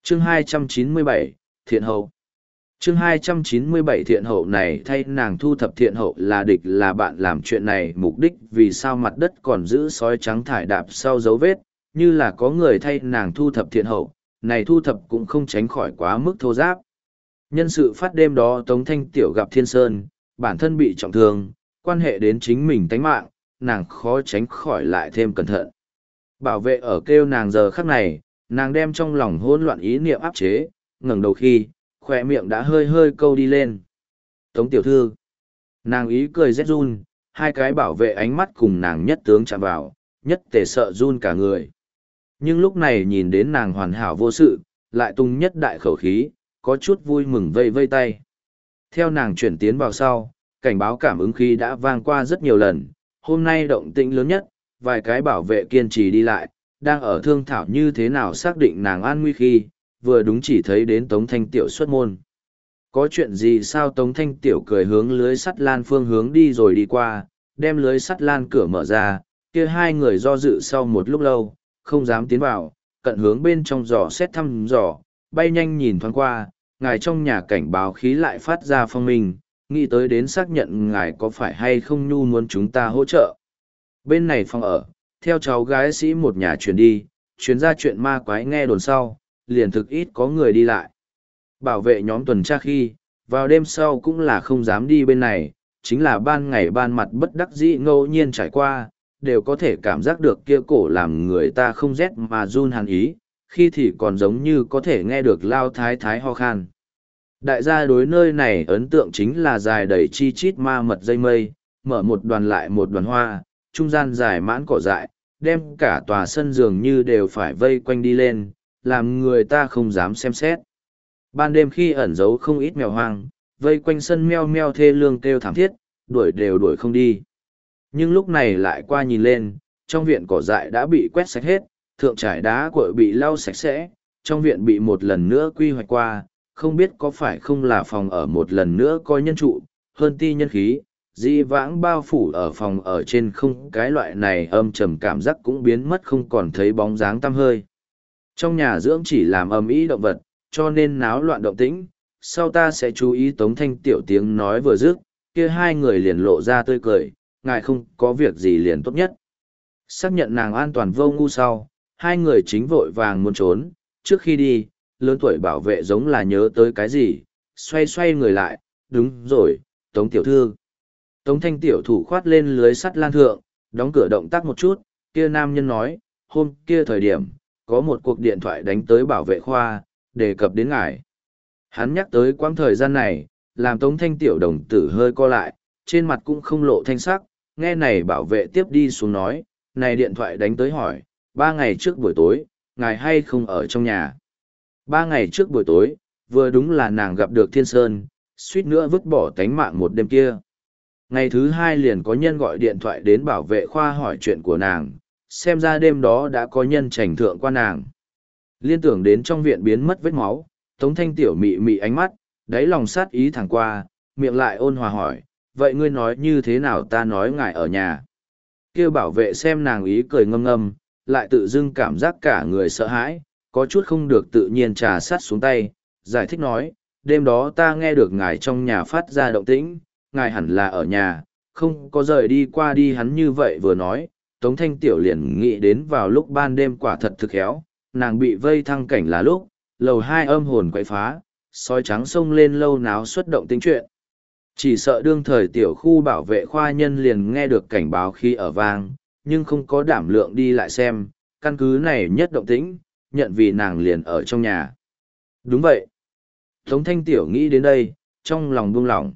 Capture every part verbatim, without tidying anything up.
Chương hai trăm chín mươi bảy, Thiện Hậu. Chương hai trăm chín mươi bảy Thiện Hậu này thay nàng thu thập Thiện Hậu là địch là bạn làm chuyện này mục đích vì sao mặt đất còn giữ sói trắng thải đạp sau dấu vết, như là có người thay nàng thu thập Thiện Hậu, này thu thập cũng không tránh khỏi quá mức thô giáp. Nhân sự phát đêm đó Tống Thanh Tiểu gặp Thiên Sơn, bản thân bị trọng thương, quan hệ đến chính mình tánh mạng, nàng khó tránh khỏi lại thêm cẩn thận. Bảo vệ ở kêu nàng giờ khắc này, nàng đem trong lòng hỗn loạn ý niệm áp chế, ngẩng đầu khi, khỏe miệng đã hơi hơi câu đi lên. Tống tiểu thư. Nàng ý cười rét run, hai cái bảo vệ ánh mắt cùng nàng nhất tướng chạm vào, nhất tề sợ run cả người. Nhưng lúc này nhìn đến nàng hoàn hảo vô sự, lại tung nhất đại khẩu khí, có chút vui mừng vây vây tay. Theo nàng chuyển tiến vào sau, cảnh báo cảm ứng khí đã vang qua rất nhiều lần, hôm nay động tĩnh lớn nhất, vài cái bảo vệ kiên trì đi lại, đang ở thương thảo như thế nào xác định nàng an nguy khi, vừa đúng chỉ thấy đến Tống Thanh Tiểu xuất môn. Có chuyện gì sao Tống Thanh Tiểu cười hướng lưới sắt lan phương hướng đi rồi đi qua, đem lưới sắt lan cửa mở ra, kia hai người do dự sau một lúc lâu, không dám tiến vào, cận hướng bên trong giò xét thăm dò, bay nhanh nhìn thoáng qua, ngài trong nhà cảnh báo khí lại phát ra phong minh, nghĩ tới đến xác nhận ngài có phải hay không nhu muốn chúng ta hỗ trợ. Bên này phòng ở, theo cháu gái sĩ một nhà chuyển đi, chuyến ra chuyện ma quái nghe đồn sau, liền thực ít có người đi lại. Bảo vệ nhóm tuần tra khi, vào đêm sau cũng là không dám đi bên này, chính là ban ngày ban mặt bất đắc dĩ ngẫu nhiên trải qua, đều có thể cảm giác được kia cổ làm người ta không rét mà run hàn ý, khi thì còn giống như có thể nghe được lao thái thái ho khan. Đại gia đối nơi này ấn tượng chính là dài đầy chi chít ma mật dây mây, mở một đoàn lại một đoàn hoa, trung gian dài mãn cỏ dại, đem cả tòa sân dường như đều phải vây quanh đi lên, làm người ta không dám xem xét. Ban đêm khi ẩn giấu không ít mèo hoang, vây quanh sân meo meo thê lương kêu thảm thiết, đuổi đều đuổi không đi. Nhưng lúc này lại qua nhìn lên, trong viện cỏ dại đã bị quét sạch hết, thượng trải đá cội bị lau sạch sẽ, trong viện bị một lần nữa quy hoạch qua, không biết có phải không là phòng ở một lần nữa coi nhân trụ, hơn ti nhân khí, di vãng bao phủ ở phòng ở trên không cái loại này âm trầm cảm giác cũng biến mất không còn thấy bóng dáng tăm hơi. Trong nhà dưỡng chỉ làm ầm ĩ động vật, cho nên náo loạn động tĩnh, sau ta sẽ chú ý Tống Thanh Tiểu tiếng nói vừa dứt, kia hai người liền lộ ra tươi cười, ngài không có việc gì liền tốt nhất. Xác nhận nàng an toàn vô ngu sau, hai người chính vội vàng muốn trốn, trước khi đi, lớn tuổi bảo vệ giống là nhớ tới cái gì, xoay xoay người lại, đúng rồi, Tống Tiểu Thư. Tống Thanh Tiểu thủ khoát lên lưới sắt lan thượng, đóng cửa động tác một chút, kia nam nhân nói, hôm kia thời điểm, có một cuộc điện thoại đánh tới bảo vệ khoa, đề cập đến ngài. Hắn nhắc tới quãng thời gian này, làm Tống Thanh Tiểu đồng tử hơi co lại, trên mặt cũng không lộ thanh sắc, nghe này bảo vệ tiếp đi xuống nói, này điện thoại đánh tới hỏi, ba ngày trước buổi tối, ngài hay không ở trong nhà. Ba ngày trước buổi tối, vừa đúng là nàng gặp được Thiên Sơn, suýt nữa vứt bỏ tánh mạng một đêm kia. Ngày thứ hai liền có nhân gọi điện thoại đến bảo vệ khoa hỏi chuyện của nàng, xem ra đêm đó đã có nhân trành thượng qua nàng. Liên tưởng đến trong viện biến mất vết máu, Tống Thanh Tiểu mị mị ánh mắt, đáy lòng sát ý thẳng qua, miệng lại ôn hòa hỏi, vậy ngươi nói như thế nào ta nói ngài ở nhà. Kêu bảo vệ xem nàng ý cười ngâm ngâm, lại tự dưng cảm giác cả người sợ hãi, có chút không được tự nhiên trà sát xuống tay, giải thích nói, đêm đó ta nghe được ngài trong nhà phát ra động tĩnh, ngài hẳn là ở nhà, không có rời đi qua đi. Hắn như vậy vừa nói, Tống Thanh Tiểu liền nghĩ đến vào lúc ban đêm quả thật thực khéo, nàng bị vây thăng cảnh là lúc, lầu hai âm hồn quậy phá, sói trắng xông lên lâu náo xuất động tính chuyện. Chỉ sợ đương thời tiểu khu bảo vệ khoa nhân liền nghe được cảnh báo khi ở vang, nhưng không có đảm lượng đi lại xem, căn cứ này nhất động tĩnh, nhận vì nàng liền ở trong nhà. Đúng vậy. Tống Thanh Tiểu nghĩ đến đây, trong lòng buông lỏng.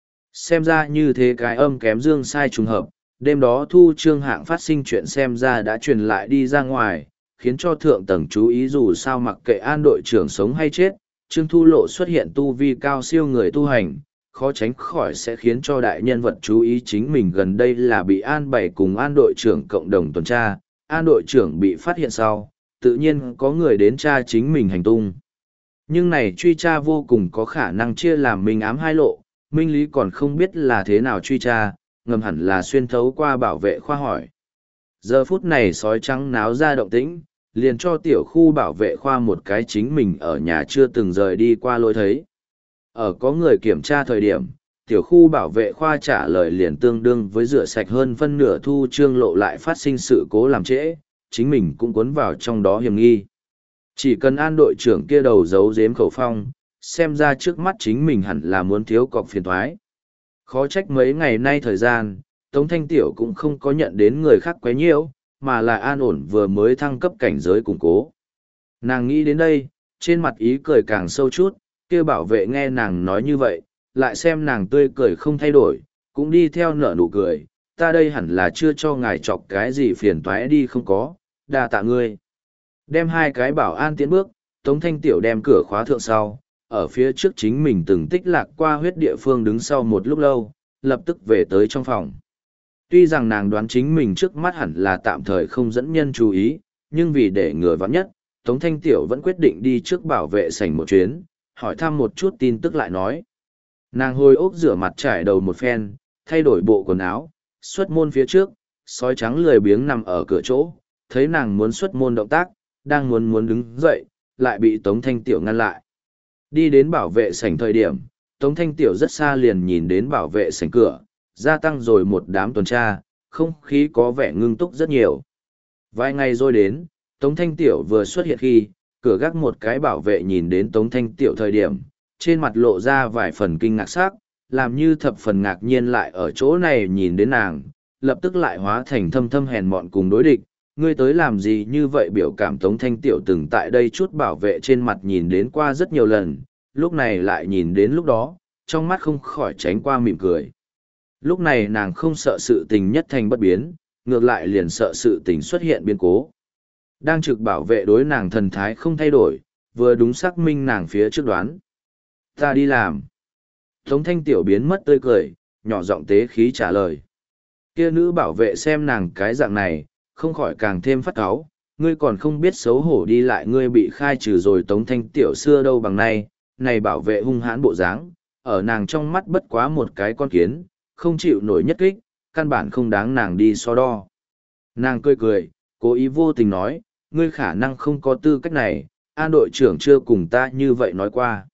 Xem ra như thế cái âm kém dương sai trùng hợp, đêm đó Thu Trương Hạng phát sinh chuyện xem ra đã truyền lại đi ra ngoài, khiến cho thượng tầng chú ý dù sao mặc kệ an đội trưởng sống hay chết, Trương Thu Lộ xuất hiện tu vi cao siêu người tu hành, khó tránh khỏi sẽ khiến cho đại nhân vật chú ý chính mình gần đây là bị an bày cùng an đội trưởng cộng đồng tuần tra, an đội trưởng bị phát hiện sau, tự nhiên có người đến tra chính mình hành tung. Nhưng này truy tra vô cùng có khả năng chia làm minh ám hai lộ, minh lý còn không biết là thế nào truy tra, ngầm hẳn là xuyên thấu qua bảo vệ khoa hỏi. Giờ phút này sói trắng náo ra động tĩnh, liền cho tiểu khu bảo vệ khoa một cái chính mình ở nhà chưa từng rời đi qua lối thấy. Ở có người kiểm tra thời điểm, tiểu khu bảo vệ khoa trả lời liền tương đương với rửa sạch hơn phân nửa thu trương lộ lại phát sinh sự cố làm trễ, chính mình cũng cuốn vào trong đó hiểm nghi. Chỉ cần an đội trưởng kia đầu giấu giếm khẩu phong, xem ra trước mắt chính mình hẳn là muốn thiếu cọc phiền thoái. Khó trách mấy ngày nay thời gian, Tống Thanh Tiểu cũng không có nhận đến người khác quấy nhiễu, mà là an ổn vừa mới thăng cấp cảnh giới củng cố. Nàng nghĩ đến đây, trên mặt ý cười càng sâu chút, kia bảo vệ nghe nàng nói như vậy, lại xem nàng tươi cười không thay đổi, cũng đi theo nở nụ cười, ta đây hẳn là chưa cho ngài chọc cái gì phiền toái đi không có, đa tạ ngươi. Đem hai cái bảo an tiến bước, Tống Thanh Tiểu đem cửa khóa thượng sau, ở phía trước chính mình từng tích lạc qua huyết địa phương đứng sau một lúc lâu, lập tức về tới trong phòng. Tuy rằng nàng đoán chính mình trước mắt hẳn là tạm thời không dẫn nhân chú ý, nhưng vì để ngừa vắng nhất, Tống Thanh Tiểu vẫn quyết định đi trước bảo vệ sảnh một chuyến, hỏi thăm một chút tin tức lại nói. Nàng hồi ốc rửa mặt trải đầu một phen, thay đổi bộ quần áo, xuất môn phía trước, sói trắng lười biếng nằm ở cửa chỗ, thấy nàng muốn xuất môn động tác, đang muốn muốn đứng dậy, lại bị Tống Thanh Tiểu ngăn lại. Đi đến bảo vệ sảnh thời điểm, Tống Thanh Tiểu rất xa liền nhìn đến bảo vệ sảnh cửa, gia tăng rồi một đám tuần tra, không khí có vẻ ngưng túc rất nhiều. Vài ngày rồi đến, Tống Thanh Tiểu vừa xuất hiện khi, cửa gác một cái bảo vệ nhìn đến Tống Thanh Tiểu thời điểm, trên mặt lộ ra vài phần kinh ngạc sắc, làm như thập phần ngạc nhiên lại ở chỗ này nhìn đến nàng, lập tức lại hóa thành thâm thâm hèn mọn cùng đối địch. Ngươi tới làm gì như vậy biểu cảm Tống Thanh Tiểu từng tại đây chút bảo vệ trên mặt nhìn đến qua rất nhiều lần, lúc này lại nhìn đến lúc đó, trong mắt không khỏi tránh qua mỉm cười. Lúc này nàng không sợ sự tình nhất thành bất biến, ngược lại liền sợ sự tình xuất hiện biến cố. Đang trực bảo vệ đối nàng thần thái không thay đổi, vừa đúng xác minh nàng phía trước đoán. Ta đi làm. Tống Thanh Tiểu biến mất tươi cười, nhỏ giọng tế khí trả lời. Kia nữ bảo vệ xem nàng cái dạng này, không khỏi càng thêm phát cáu, ngươi còn không biết xấu hổ đi lại ngươi bị khai trừ rồi. Tống Thanh Tiểu xưa đâu bằng nay, này bảo vệ hung hãn bộ dáng, ở nàng trong mắt bất quá một cái con kiến, không chịu nổi nhất kích, căn bản không đáng nàng đi so đo. Nàng cười cười, cố ý vô tình nói, ngươi khả năng không có tư cách này, an đội trưởng chưa cùng ta như vậy nói qua.